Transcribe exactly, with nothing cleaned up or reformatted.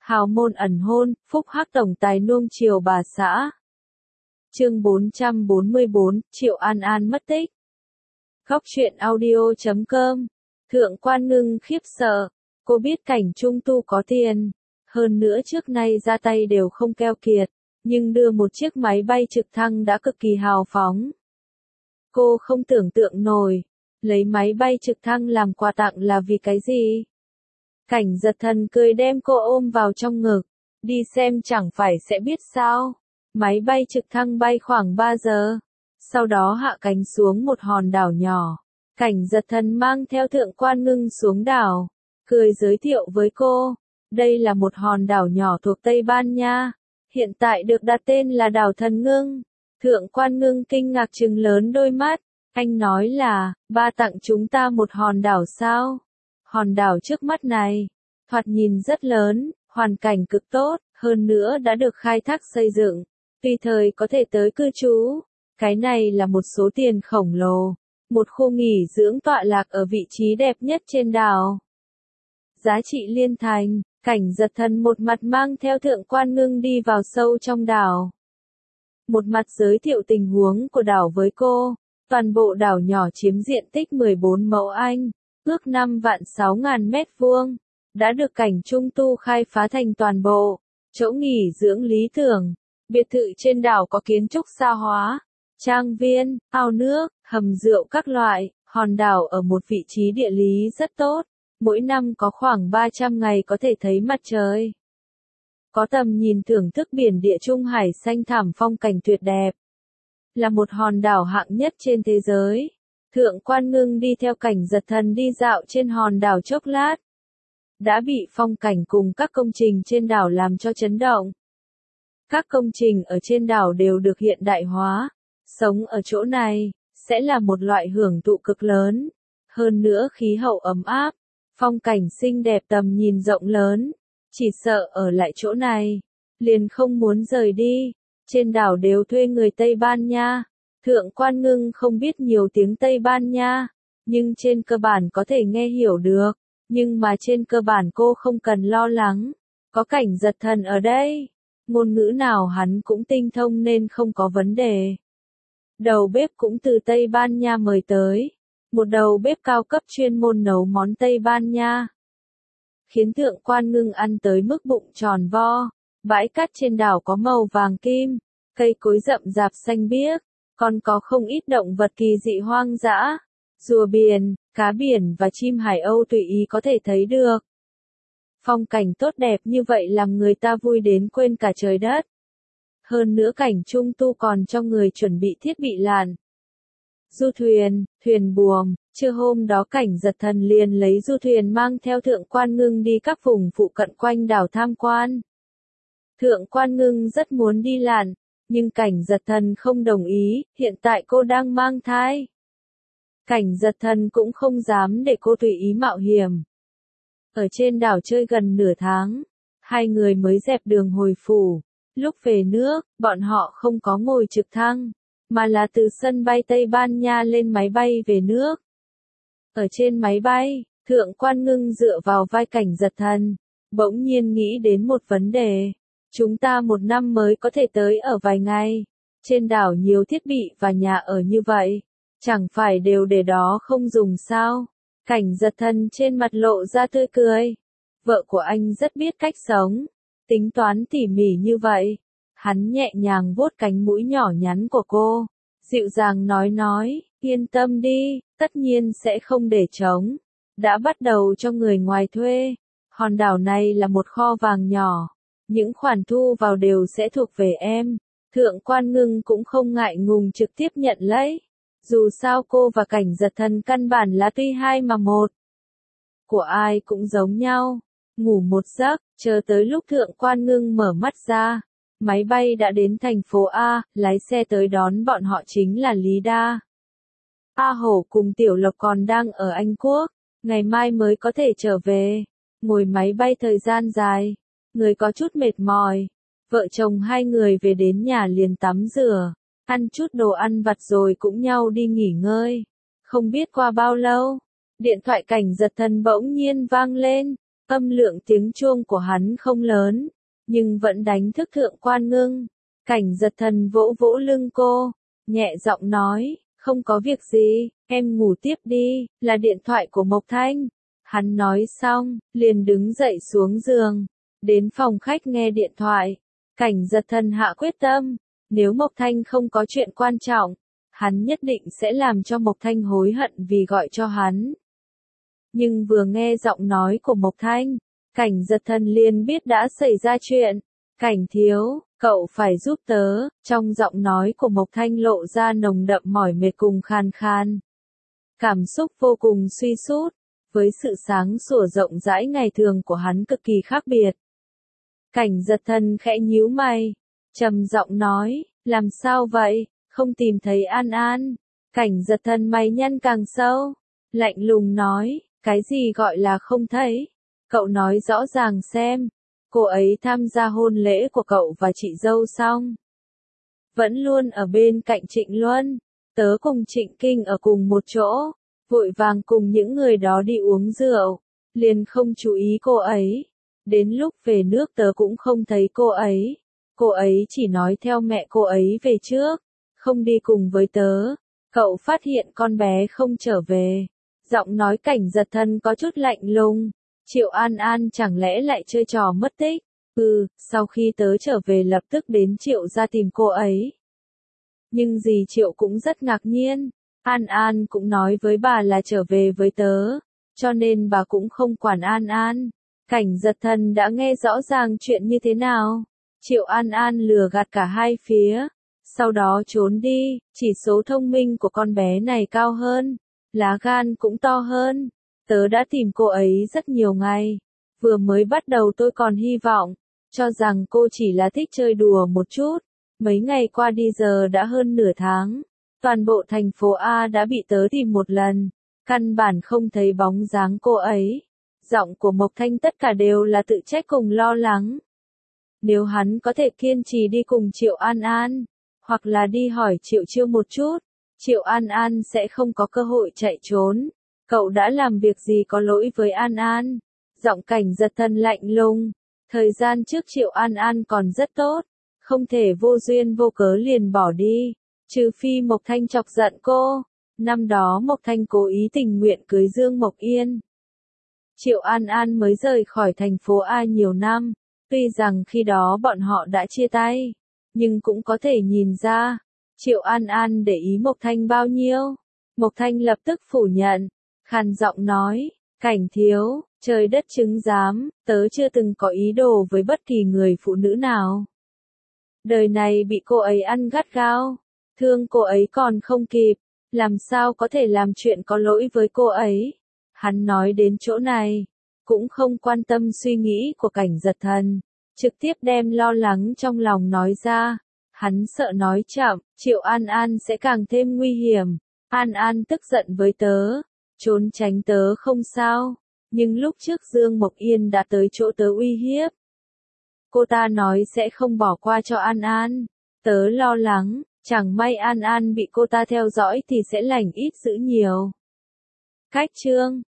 Hào môn ẩn hôn, phúc hắc tổng tài nuông chiều bà xã. Chương bốn trăm bốn mươi bốn, Triệu An An mất tích. Góc truyện audio chấm com. Thượng Quan Ngưng khiếp sợ, cô biết Cảnh Trung Tu có tiền, hơn nữa trước nay ra tay đều không keo kiệt, nhưng đưa một chiếc máy bay trực thăng đã cực kỳ hào phóng. Cô không tưởng tượng nổi, lấy máy bay trực thăng làm quà tặng là vì cái gì? Cảnh Giật Thần cười đem cô ôm vào trong ngực, đi xem chẳng phải sẽ biết sao. Máy bay trực thăng bay khoảng ba giờ, sau đó hạ cánh xuống một hòn đảo nhỏ. Cảnh Giật Thần mang theo Thượng Quan Ngưng xuống đảo, cười giới thiệu với cô, đây là một hòn đảo nhỏ thuộc Tây Ban Nha, hiện tại được đặt tên là đảo Thần Ngưng. Thượng Quan Ngưng kinh ngạc trừng lớn đôi mắt, anh nói là, ba tặng chúng ta một hòn đảo sao? Hòn đảo trước mắt này, thoạt nhìn rất lớn, hoàn cảnh cực tốt, hơn nữa đã được khai thác xây dựng, tùy thời có thể tới cư trú. Cái này là một số tiền khổng lồ, một khu nghỉ dưỡng tọa lạc ở vị trí đẹp nhất trên đảo. Giá trị liên thành, Cảnh Giật Thần một mặt mang theo Thượng Quan Ngưng đi vào sâu trong đảo. Một mặt giới thiệu tình huống của đảo với cô, toàn bộ đảo nhỏ chiếm diện tích mười bốn mẫu Anh, ước năm vạn sáu ngàn mét vuông, đã được Cảnh Trung Tu khai phá thành toàn bộ, chỗ nghỉ dưỡng lý tưởng, biệt thự trên đảo có kiến trúc xa hóa, trang viên, ao nước, hầm rượu các loại, hòn đảo ở một vị trí địa lý rất tốt, mỗi năm có khoảng ba trăm ngày có thể thấy mặt trời. Có tầm nhìn thưởng thức biển địa Trung Hải xanh thẳm phong cảnh tuyệt đẹp. Là một hòn đảo hạng nhất trên thế giới. Thượng Quan Ngưng đi theo Cảnh Giật Thần đi dạo trên hòn đảo chốc lát. Đã bị phong cảnh cùng các công trình trên đảo làm cho chấn động. Các công trình ở trên đảo đều được hiện đại hóa. Sống ở chỗ này, sẽ là một loại hưởng thụ cực lớn. Hơn nữa khí hậu ấm áp, phong cảnh xinh đẹp tầm nhìn rộng lớn. Chỉ sợ ở lại chỗ này, liền không muốn rời đi. Trên đảo đều thuê người Tây Ban Nha. Thượng Quan Ngưng không biết nhiều tiếng Tây Ban Nha, nhưng trên cơ bản có thể nghe hiểu được. Nhưng mà trên cơ bản cô không cần lo lắng. Có Cảnh Giật Thần ở đây. Ngôn ngữ nào hắn cũng tinh thông nên không có vấn đề. Đầu bếp cũng từ Tây Ban Nha mời tới. Một đầu bếp cao cấp chuyên môn nấu món Tây Ban Nha. Khiến Thượng Quan Ngưng ăn tới mức bụng tròn vo. Bãi cát trên đảo có màu vàng kim, cây cối rậm rạp xanh biếc, còn có không ít động vật kỳ dị hoang dã, rùa biển, cá biển và chim hải âu tùy ý có thể thấy được. Phong cảnh tốt đẹp như vậy làm người ta vui đến quên cả trời đất. Hơn nữa Cảnh Trung Tu còn cho người chuẩn bị thiết bị lặn, du thuyền, thuyền buồm. Trưa hôm đó Cảnh Giật Thần liền lấy du thuyền mang theo Thượng Quan Ngưng đi các vùng phụ cận quanh đảo tham quan. Thượng Quan Ngưng rất muốn đi lặn, nhưng Cảnh Giật Thần không đồng ý, hiện tại cô đang mang thai. Cảnh Giật Thần cũng không dám để cô tùy ý mạo hiểm. Ở trên đảo chơi gần nửa tháng, hai người mới dẹp đường hồi phủ. Lúc về nước, bọn họ không có ngồi trực thăng, mà là từ sân bay Tây Ban Nha lên máy bay về nước. Ở trên máy bay, Thượng Quan Ngưng dựa vào vai Cảnh Giật Thần, bỗng nhiên nghĩ đến một vấn đề. Chúng ta một năm mới có thể tới ở vài ngày. Trên đảo nhiều thiết bị và nhà ở như vậy. Chẳng phải đều để đó không dùng sao? Cảnh Giật Thần trên mặt lộ ra tươi cười. Vợ của anh rất biết cách sống. Tính toán tỉ mỉ như vậy. Hắn nhẹ nhàng vuốt cánh mũi nhỏ nhắn của cô. Dịu dàng nói nói, yên tâm đi, tất nhiên sẽ không để trống. Đã bắt đầu cho người ngoài thuê. Hòn đảo này là một kho vàng nhỏ. Những khoản thu vào đều sẽ thuộc về em. Thượng Quan Ngưng cũng không ngại ngùng trực tiếp nhận lấy. Dù sao cô và Cảnh Giật Thần căn bản là tuy hai mà một. Của ai cũng giống nhau. Ngủ một giấc, chờ tới lúc Thượng Quan Ngưng mở mắt ra. Máy bay đã đến thành phố A, lái xe tới đón bọn họ chính là Lý Đa. A Hổ cùng Tiểu Lộc còn đang ở Anh Quốc. Ngày mai mới có thể trở về. Ngồi máy bay thời gian dài. Người có chút mệt mỏi. Vợ chồng hai người về đến nhà liền tắm rửa, ăn chút đồ ăn vặt rồi cũng nhau đi nghỉ ngơi. Không biết qua bao lâu, điện thoại Cảnh Giật Thần bỗng nhiên vang lên. Âm lượng tiếng chuông của hắn không lớn, nhưng vẫn đánh thức Thượng Quan Ngưng. Cảnh Giật Thần vỗ vỗ lưng cô, nhẹ giọng nói, không có việc gì, em ngủ tiếp đi, là điện thoại của Mộc Thanh. Hắn nói xong, liền đứng dậy xuống giường, đến phòng khách nghe điện thoại. Cảnh Giật Thần hạ quyết tâm, nếu Mộc Thanh không có chuyện quan trọng, hắn nhất định sẽ làm cho Mộc Thanh hối hận vì gọi cho hắn. Nhưng vừa nghe giọng nói của Mộc Thanh, Cảnh Giật Thần liền biết đã xảy ra chuyện. Cảnh thiếu, cậu phải giúp tớ, trong giọng nói của Mộc Thanh lộ ra nồng đậm mỏi mệt cùng khan khan. Cảm xúc vô cùng suy sút, với sự sáng sủa rộng rãi ngày thường của hắn cực kỳ khác biệt. Cảnh Giật Thần khẽ nhíu mày, trầm giọng nói, làm sao vậy, không tìm thấy An An. Cảnh Giật Thần mày nhăn càng sâu, lạnh lùng nói, cái gì gọi là không thấy, cậu nói rõ ràng xem. Cô ấy tham gia hôn lễ của cậu và chị dâu xong, vẫn luôn ở bên cạnh Trịnh Luân. Tớ cùng Trịnh Kinh ở cùng một chỗ, vội vàng cùng những người đó đi uống rượu, liền không chú ý cô ấy. Đến lúc về nước tớ cũng không thấy cô ấy. Cô ấy chỉ nói theo mẹ cô ấy về trước, không đi cùng với tớ. Cậu phát hiện con bé không trở về. Giọng nói Cảnh Giật Thần có chút lạnh lùng. Triệu An An chẳng lẽ lại chơi trò mất tích? Ừ, sau khi tớ trở về lập tức đến Triệu ra tìm cô ấy. Nhưng dì Triệu cũng rất ngạc nhiên. An An cũng nói với bà là trở về với tớ, cho nên bà cũng không quản An An. Cảnh Giật Thần đã nghe rõ ràng chuyện như thế nào. Triệu An An lừa gạt cả hai phía, sau đó trốn đi. Chỉ số thông minh của con bé này cao hơn, lá gan cũng to hơn. Tớ đã tìm cô ấy rất nhiều ngày. Vừa mới bắt đầu tôi còn hy vọng, cho rằng cô chỉ là thích chơi đùa một chút. Mấy ngày qua đi giờ đã hơn nửa tháng. Toàn bộ thành phố A đã bị tớ tìm một lần. Căn bản không thấy bóng dáng cô ấy. Giọng của Mộc Thanh tất cả đều là tự trách cùng lo lắng. Nếu hắn có thể kiên trì đi cùng Triệu An An, hoặc là đi hỏi Triệu Chiêu một chút, Triệu An An sẽ không có cơ hội chạy trốn. Cậu đã làm việc gì có lỗi với An An? Giọng Cảnh Giật Thần lạnh lùng. Thời gian trước Triệu An An còn rất tốt, không thể vô duyên vô cớ liền bỏ đi, trừ phi Mộc Thanh chọc giận cô. Năm đó Mộc Thanh cố ý tình nguyện cưới Dương Mộc Yên. Triệu An An mới rời khỏi thành phố A nhiều năm, tuy rằng khi đó bọn họ đã chia tay, nhưng cũng có thể nhìn ra, Triệu An An để ý Mộc Thanh bao nhiêu. Mộc Thanh lập tức phủ nhận, khàn giọng nói, Cảnh thiếu, trời đất chứng giám, tớ chưa từng có ý đồ với bất kỳ người phụ nữ nào. Đời này bị cô ấy ăn gắt gao, thương cô ấy còn không kịp, làm sao có thể làm chuyện có lỗi với cô ấy. Hắn nói đến chỗ này, cũng không quan tâm suy nghĩ của Cảnh Giật Thần, trực tiếp đem lo lắng trong lòng nói ra. Hắn sợ nói chậm, Triệu An An sẽ càng thêm nguy hiểm. An An tức giận với tớ, trốn tránh tớ không sao, nhưng lúc trước Dương Mộc Yên đã tới chỗ tớ uy hiếp. Cô ta nói sẽ không bỏ qua cho An An, tớ lo lắng, chẳng may An An bị cô ta theo dõi thì sẽ lành ít dữ nhiều. Cách chương